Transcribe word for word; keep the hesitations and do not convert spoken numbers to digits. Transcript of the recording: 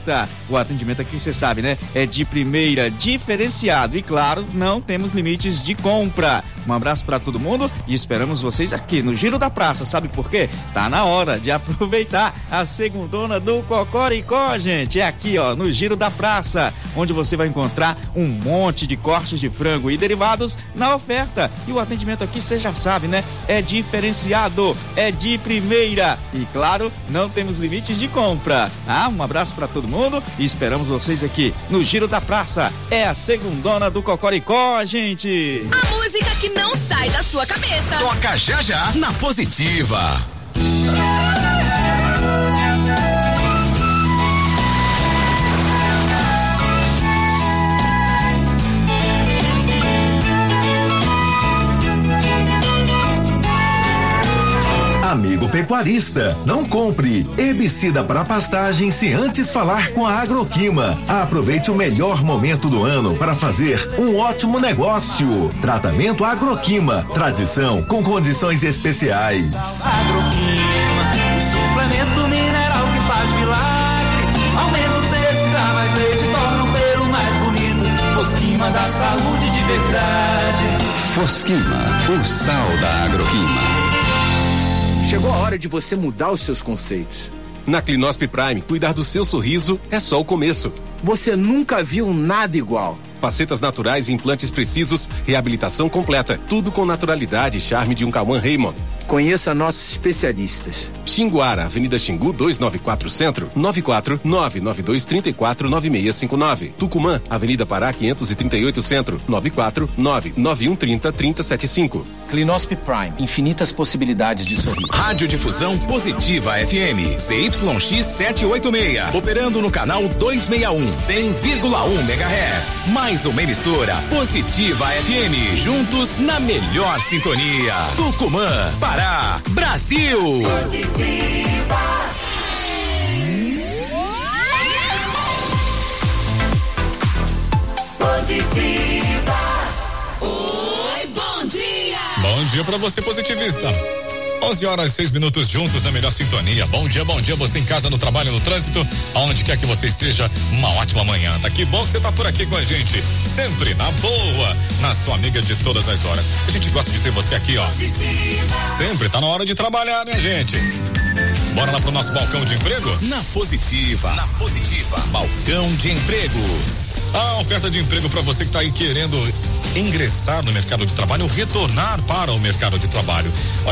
oferta. O atendimento aqui, você sabe, né? É de primeira, diferenciado e, claro, não temos limites de compra. Um abraço para todo mundo e esperamos vocês aqui no Giro da Praça. Sabe por quê? Tá na hora de aproveitar a segundona do Cocoricó, gente. É aqui, ó, no Giro da Praça, onde você vai encontrar um monte de cortes de frango e derivados na oferta. E o atendimento aqui, você já sabe, né? É diferenciado, é de primeira e, claro, não temos limites de compra. Ah, um abraço para todo mundo e esperamos vocês aqui no Giro da Praça. É a segundona do Cocoricó, gente. A música que não sai da sua cabeça. Toca já já na Positiva. Amigo pecuarista, não compre herbicida para pastagem se antes falar com a Agroquima. Aproveite o melhor momento do ano para fazer um ótimo negócio. Tratamento Agroquima, tradição com condições especiais. Agroquima, o suplemento mineral que faz milagre. Aumenta o texto, dá mais leite, torna o pelo mais bonito. Fosquima da saúde de verdade. Fosquima, o sal da Agroquima. Chegou a hora de você mudar os seus conceitos. Na Clinosp Prime, cuidar do seu sorriso é só o começo. Você nunca viu nada igual. Facetas naturais e implantes precisos, reabilitação completa. Tudo com naturalidade e charme de um Cauã Raymond. Conheça nossos especialistas. Xinguara, Avenida Xingu duzentos e noventa e quatro Centro, nove quatro nove nove dois três quatro nove seis cinco nove. Tucumã, Avenida Pará quinhentos e trinta e oito Centro, nove quatro nove nove um três zero três zero sete cinco. Clinosp Prime, infinitas possibilidades de sorriso. Rádio Difusão Positiva F M, C Y X setecentos e oitenta e seis, operando no canal duzentos e sessenta e um, cem vírgula um megahertz. Mais uma emissora Positiva F M, juntos na melhor sintonia. Tucumã, Pará, Brasil. Positiva. Positiva. Oi, bom dia. Bom dia pra você, positivista. onze horas e seis minutos juntos na melhor sintonia. Bom dia, bom dia, você em casa, no trabalho, no trânsito, aonde quer que você esteja, uma ótima manhã. Tá que bom que você tá por aqui com a gente, sempre na boa, na sua amiga de todas as horas. A gente gosta de ter você aqui, ó. Sempre tá na hora de trabalhar, né, gente? Bora lá pro nosso balcão de emprego? Na Positiva, na Positiva, balcão de empregos. A oferta de emprego para você que tá aí querendo ingressar no mercado de trabalho ou retornar para o mercado de trabalho. Olha,